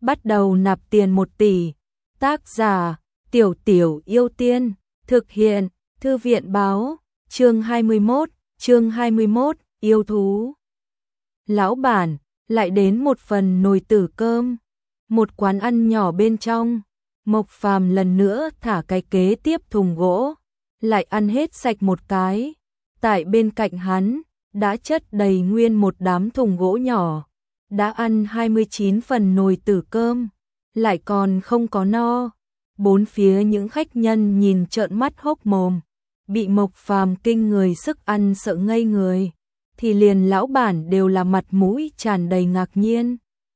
bắt đầu nạp tiền 1 tỷ. Tác giả: Tiểu Tiểu Yêu Tiên. Thực hiện: Thư viện báo. Chương 21, yêu thú. Lão bản, lại đến một phần nồi tử cơm. Một quán ăn nhỏ bên trong. Mộc Phàm lần nữa thả cái kế tiếp thùng gỗ, lại ăn hết sạch một cái. Tại bên cạnh hắn, đã chất đầy nguyên một đám thùng gỗ nhỏ. Đã ăn 29 phần nồi tử cơm, lại còn không có no. Bốn phía những khách nhân nhìn trợn mắt hốc mồm, bị Mộc Phàm kinh người sức ăn sợ ngây người, thì liền lão bản đều là mặt mũi tràn đầy ngạc nhiên.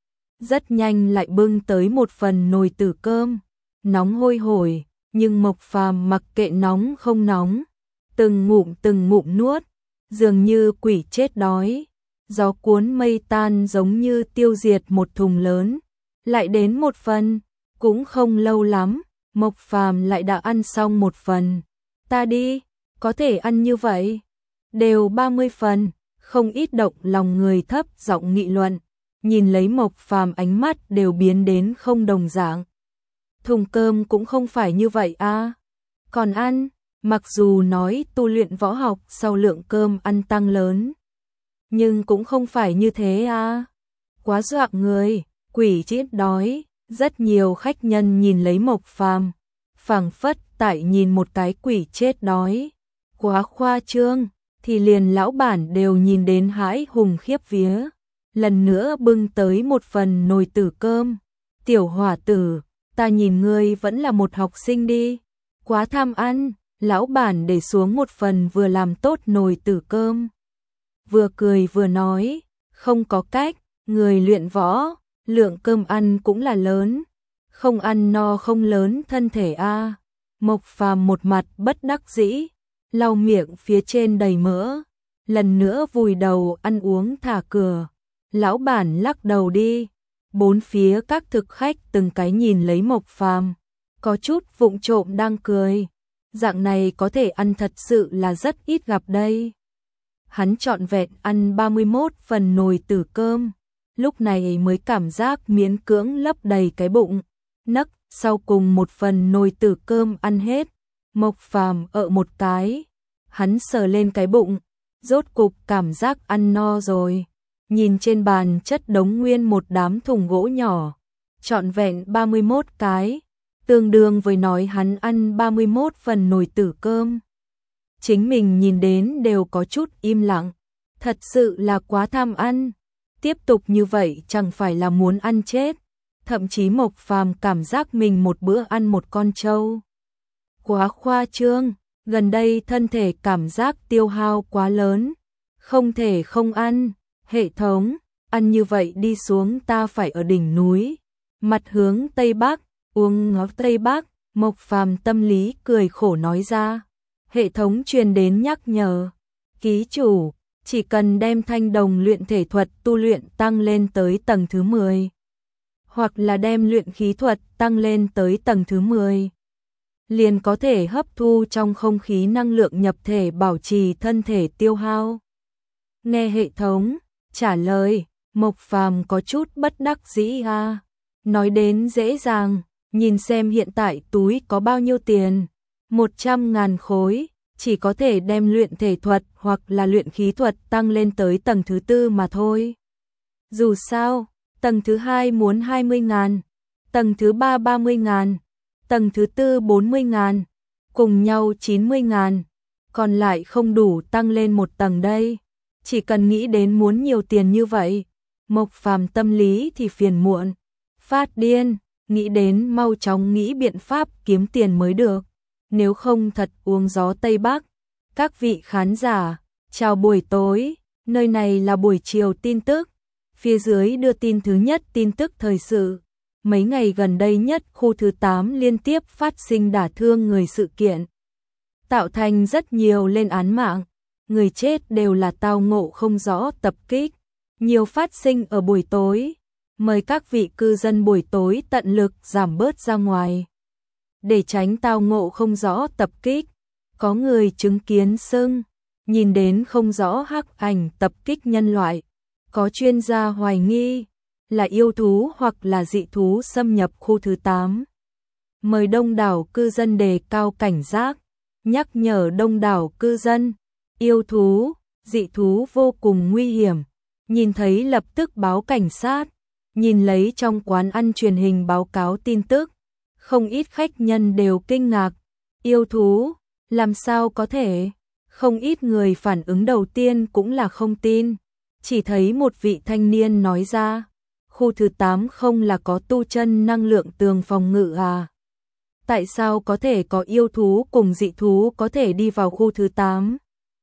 Rất nhanh lại bưng tới một phần nồi tử cơm, nóng hôi hổi, nhưng Mộc Phàm mặc kệ nóng không nóng, từng ngụm nuốt, dường như quỷ chết đói. Gió cuốn mây tan giống như tiêu diệt một thùng lớn, lại đến một phần, cũng không lâu lắm, Mộc Phàm lại đã ăn xong một phần. Ta đi, có thể ăn như vậy, đều 30 phần, không ít động lòng người thấp giọng nghị luận, nhìn lấy Mộc Phàm ánh mắt đều biến đến không đồng dạng. Thùng cơm cũng không phải như vậy à, còn ăn, mặc dù nói tu luyện võ học sau lượng cơm ăn tăng lớn, nhưng cũng không phải như thế à. Quá dọa người, quỷ chết đói. Rất nhiều khách nhân nhìn lấy Mộc Phàm, phảng phất tại nhìn một cái quỷ chết đói. Quá khoa trương, thì liền lão bản đều nhìn đến hãi hùng khiếp vía. Lần nữa bưng tới một phần nồi tử cơm. Tiểu hỏa tử, ta nhìn ngươi vẫn là một học sinh đi. Quá tham ăn, lão bản để xuống một phần vừa làm tốt nồi tử cơm. Vừa cười vừa nói, không có cách, người luyện võ, lượng cơm ăn cũng là lớn, không ăn no không lớn thân thể a. Mộc Phàm một mặt bất đắc dĩ, lau miệng phía trên đầy mỡ, lần nữa vùi đầu ăn uống thả cửa. Lão bản lắc đầu đi. Bốn phía các thực khách từng cái nhìn lấy Mộc Phàm, có chút vụng trộm đang cười. Dạng này có thể ăn thật sự là rất ít gặp đây. Hắn trọn vẹn ăn 31 phần nồi tử cơm, lúc này mới cảm giác miễn cưỡng lấp đầy cái bụng. Nấc, sau cùng một phần nồi tử cơm ăn hết, Mộc Phàm ợ một cái, hắn sờ lên cái bụng, rốt cục cảm giác ăn no rồi. Nhìn trên bàn chất đống nguyên một đám thùng gỗ nhỏ, trọn vẹn 31 cái, tương đương với nói hắn ăn 31 phần nồi tử cơm. Chính mình nhìn đến đều có chút im lặng, thật sự là quá tham ăn. Tiếp tục như vậy chẳng phải là muốn ăn chết. Thậm chí Mộc Phàm cảm giác mình một bữa ăn một con trâu. Quá khoa trương, gần đây thân thể cảm giác tiêu hao quá lớn, không thể không ăn. Hệ thống, ăn như vậy đi xuống ta phải ở đỉnh núi, mặt hướng Tây Bắc, uống ngọc Tây Bắc. Mộc Phàm tâm lý cười khổ nói ra. Hệ thống truyền đến nhắc nhở, ký chủ, chỉ cần đem thanh đồng luyện thể thuật tu luyện tăng lên tới tầng thứ 10, hoặc là đem luyện khí thuật tăng lên tới tầng thứ 10, liền có thể hấp thu trong không khí năng lượng nhập thể bảo trì thân thể tiêu hao. Nghe hệ thống trả lời, Mộc Phàm có chút bất đắc dĩ a. Nói đến dễ dàng, nhìn xem hiện tại túi có bao nhiêu tiền, 100.000 khối, chỉ có thể đem luyện thể thuật hoặc là luyện khí thuật tăng lên tới tầng thứ 4 mà thôi. Dù sao, tầng thứ 2 muốn 20.000, tầng thứ 3 30.000, tầng thứ 4 40.000, cùng nhau 90.000, còn lại không đủ tăng lên một tầng đây. Chỉ cần nghĩ đến muốn nhiều tiền như vậy, Mộc Phàm tâm lý thì phiền muộn, phát điên, nghĩ đến mau chóng nghĩ biện pháp kiếm tiền mới được, nếu không thật uống gió Tây Bắc. Các vị khán giả, chào buổi tối, nơi này là buổi chiều tin tức, phía dưới đưa tin thứ nhất tin tức thời sự. Mấy ngày gần đây nhất khu thứ 8 liên tiếp phát sinh đả thương người sự kiện, tạo thành rất nhiều lên án mạng. Người chết đều là tao ngộ không rõ tập kích, nhiều phát sinh ở buổi tối. Mời các vị cư dân buổi tối tận lực giảm bớt ra ngoài, để tránh tao ngộ không rõ tập kích. Có người chứng kiến xưng nhìn đến không rõ hắc ảnh tập kích nhân loại. Có chuyên gia hoài nghi là yêu thú hoặc là dị thú xâm nhập khu thứ 8. Mời đông đảo cư dân đề cao cảnh giác, nhắc nhở đông đảo cư dân, yêu thú, dị thú vô cùng nguy hiểm, nhìn thấy lập tức báo cảnh sát, nhìn lấy trong quán ăn truyền hình báo cáo tin tức, không ít khách nhân đều kinh ngạc, yêu thú, làm sao có thể, không ít người phản ứng đầu tiên cũng là không tin, chỉ thấy một vị thanh niên nói ra, khu thứ 8 không là có tu chân năng lượng tường phòng ngự à? Tại sao có thể có yêu thú cùng dị thú có thể đi vào khu thứ 8?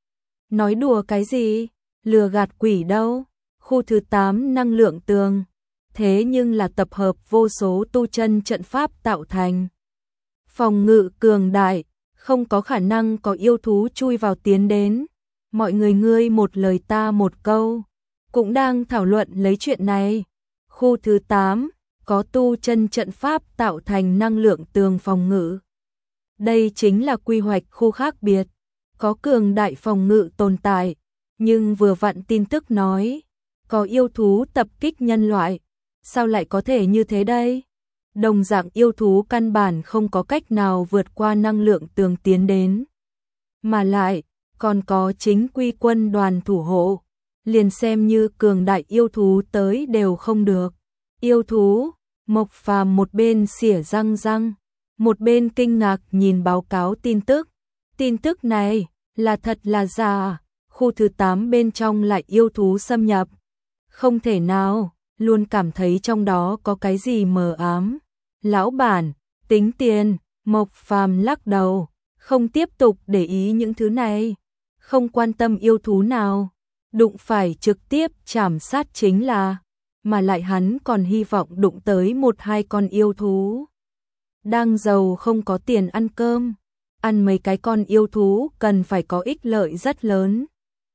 Nói đùa cái gì? Lừa gạt quỷ đâu? Khu thứ 8 năng lượng tường, thế nhưng là tập hợp vô số tu chân trận pháp tạo thành. Phòng ngự cường đại, không có khả năng có yêu thú chui vào tiến đến. Mọi người ngươi một lời ta một câu, cũng đang thảo luận lấy chuyện này. Khu thứ 8 có tu chân trận pháp tạo thành năng lượng tường phòng ngự. Đây chính là quy hoạch khu khác biệt, có cường đại phòng ngự tồn tại, nhưng vừa vặn tin tức nói, có yêu thú tập kích nhân loại, sao lại có thể như thế đây? Đồng dạng yêu thú căn bản không có cách nào vượt qua năng lượng tường tiến đến. Mà lại, còn có chính quy quân đoàn thủ hộ, liền xem như cường đại yêu thú tới đều không được. Yêu thú, Mộc Phàm một bên xỉa răng, một bên kinh ngạc nhìn báo cáo tin tức. Tin tức này, là thật là giả, khu thứ 8 bên trong lại yêu thú xâm nhập. Không thể nào, luôn cảm thấy trong đó có cái gì mờ ám. Lão bản, tính tiền, Mộc Phàm lắc đầu, không tiếp tục để ý những thứ này, không quan tâm yêu thú nào, đụng phải trực tiếp chảm sát chính là, mà lại hắn còn hy vọng đụng tới 1-2 con yêu thú. Đang giàu không có tiền ăn cơm, ăn mấy cái con yêu thú cần phải có ích lợi rất lớn.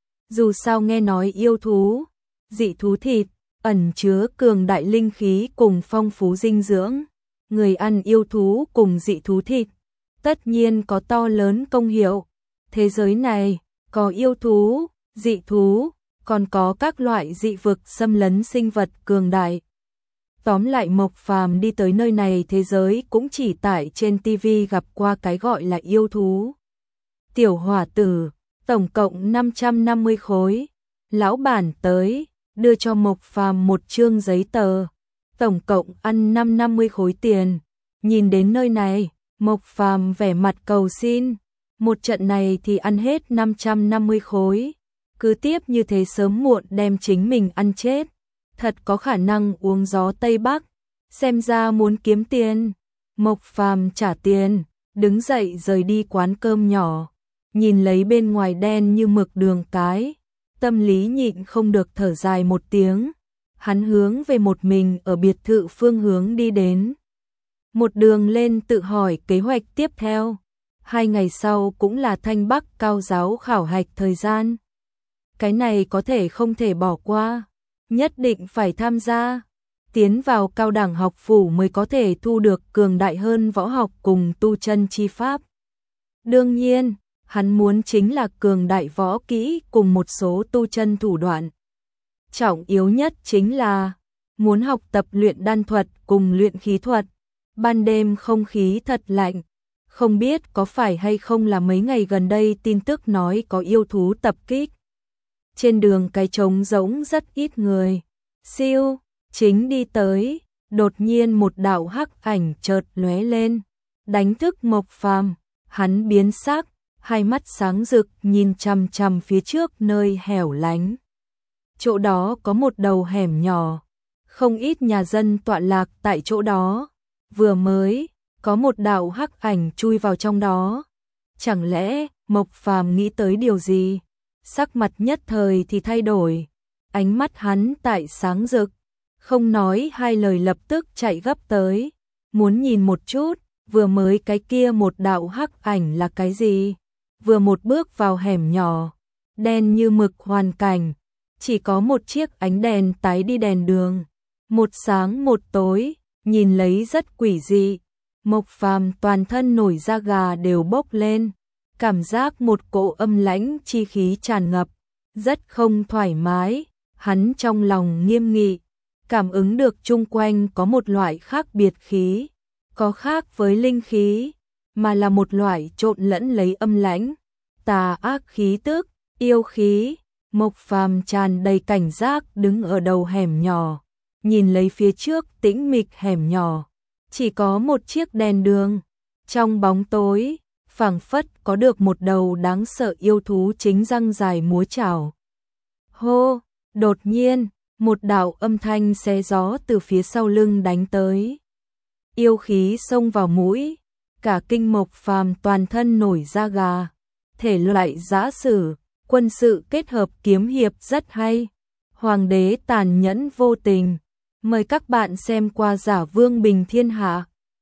Dù sao nghe nói yêu thú, dị thú thịt, ẩn chứa cường đại linh khí cùng phong phú dinh dưỡng. Người ăn yêu thú cùng dị thú thịt, tất nhiên có to lớn công hiệu. Thế giới này, có yêu thú, dị thú, còn có các loại dị vực xâm lấn sinh vật cường đại. Tóm lại Mộc Phàm đi tới nơi này thế giới cũng chỉ tại trên TV gặp qua cái gọi là yêu thú. Tiểu hỏa tử, tổng cộng 550 khối. Lão bản tới, đưa cho Mộc Phàm một chương giấy tờ. Tổng cộng ăn 550 khối tiền. Nhìn đến nơi này, Mộc Phàm vẻ mặt cầu xin. Một trận này thì ăn hết 550 khối. Cứ tiếp như thế sớm muộn đem chính mình ăn chết. Thật có khả năng uống gió Tây Bắc. Xem ra muốn kiếm tiền. Mộc Phàm trả tiền, đứng dậy rời đi quán cơm nhỏ. Nhìn lấy bên ngoài đen như mực đường cái. Tâm lý nhịn không được thở dài một tiếng. Hắn hướng về một mình ở biệt thự phương hướng đi đến. Một đường lên tự hỏi kế hoạch tiếp theo. 2 ngày sau cũng là Thanh Bắc cao giáo khảo hạch thời gian. Cái này có thể không thể bỏ qua. Nhất định phải tham gia. Tiến vào cao đẳng học phủ mới có thể thu được cường đại hơn võ học cùng tu chân chi pháp. Đương nhiên, hắn muốn chính là cường đại võ kỹ cùng một số tu chân thủ đoạn. Trọng yếu nhất chính là muốn học tập luyện đan thuật cùng luyện khí thuật. Ban đêm không khí thật lạnh, không biết có phải hay không là mấy ngày gần đây tin tức nói có yêu thú tập kích. Trên đường cái trống rỗng rất ít người. Siêu, chính đi tới, đột nhiên một đạo hắc ảnh chợt lóe lên, đánh thức Mộc Phàm, hắn biến sắc, hai mắt sáng rực nhìn chằm chằm phía trước nơi hẻo lánh. Chỗ đó có một đầu hẻm nhỏ, không ít nhà dân tọa lạc tại chỗ đó, vừa mới có một đạo hắc ảnh chui vào trong đó. Chẳng lẽ Mộc Phàm nghĩ tới điều gì? Sắc mặt nhất thời thì thay đổi, ánh mắt hắn tại sáng rực, không nói hai lời lập tức chạy gấp tới, muốn nhìn một chút, vừa mới cái kia một đạo hắc ảnh là cái gì? Vừa một bước vào hẻm nhỏ, đen như mực hoàn cảnh, chỉ có một chiếc ánh đèn tái đi đèn đường, một sáng một tối, nhìn lấy rất quỷ dị. Mộc Phàm toàn thân nổi da gà đều bốc lên, cảm giác một cỗ âm lãnh chi khí tràn ngập, rất không thoải mái, hắn trong lòng nghiêm nghị, cảm ứng được chung quanh có một loại khác biệt khí, có khác với linh khí, mà là một loại trộn lẫn lấy âm lãnh, tà ác khí tức, yêu khí. Mộc Phàm tràn đầy cảnh giác đứng ở đầu hẻm nhỏ, nhìn lấy phía trước tĩnh mịch hẻm nhỏ, chỉ có một chiếc đèn đường, trong bóng tối, phảng phất có được một đầu đáng sợ yêu thú chính răng dài múa chảo. Hô, đột nhiên, một đạo âm thanh xé gió từ phía sau lưng đánh tới. Yêu khí xông vào mũi, cả kinh Mộc Phàm toàn thân nổi da gà, thể loại giã sử, quân sự kết hợp kiếm hiệp rất hay. Hoàng đế tàn nhẫn vô tình. Mời các bạn xem qua Giả Vương Bình Thiên Hạ.